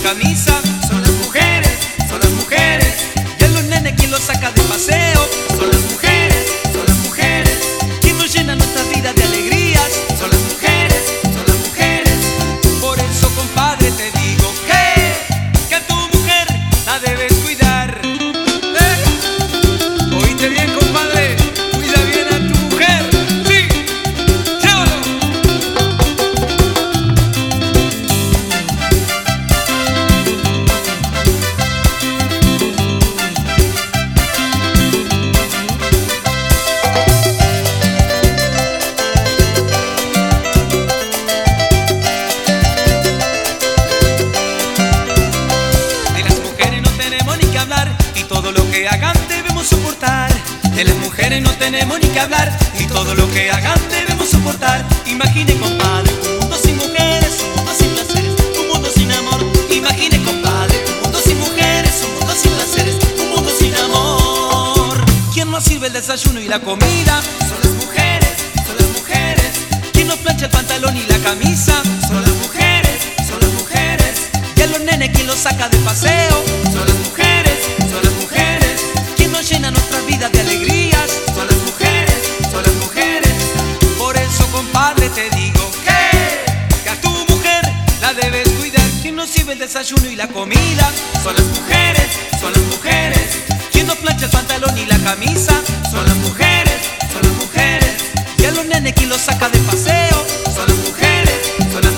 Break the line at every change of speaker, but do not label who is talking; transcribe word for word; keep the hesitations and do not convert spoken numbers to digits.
camisa. Son las mujeres, son las mujeres. Y a los nenes quien los saca de paseo. Son las mujeres, son las mujeres. Quien nos llena nuestras vidas de alegrías. Son las mujeres, son las mujeres. Por eso, compadre, te digo que, que a tu mujer la debes cuidar. ¿Eh? ¿Oíste bien, compadre? Cuida bien a tu mujer. Sí, llévalo. Y todo lo que hagan debemos soportar. De las mujeres no tenemos ni que hablar. Y todo lo que hagan debemos soportar. Imagine, compadre, un mundo sin mujeres, un mundo sin placeres, un mundo sin amor. Imagine, compadre, un mundo sin mujeres, un mundo sin placeres, un mundo sin amor. ¿Quién nos sirve el desayuno y la comida? Son las mujeres, son las mujeres. ¿Quién nos plancha el pantalón y la camisa? Son las mujeres, son las mujeres. Y a los nenes, ¿quién los saca de paseo? Son las mujeres, son las mujeres. Quien nos llena nuestras vidas de alegrías. Son las mujeres, son las mujeres. Por eso, compadre, te digo que, que a tu mujer la debes cuidar. Quien nos sirve el desayuno y la comida. Son las mujeres, son las mujeres. Quien nos plancha el pantalón y la camisa. Son las mujeres, son las mujeres. Y a los nenes, quien los saca de paseo. Son las mujeres, son las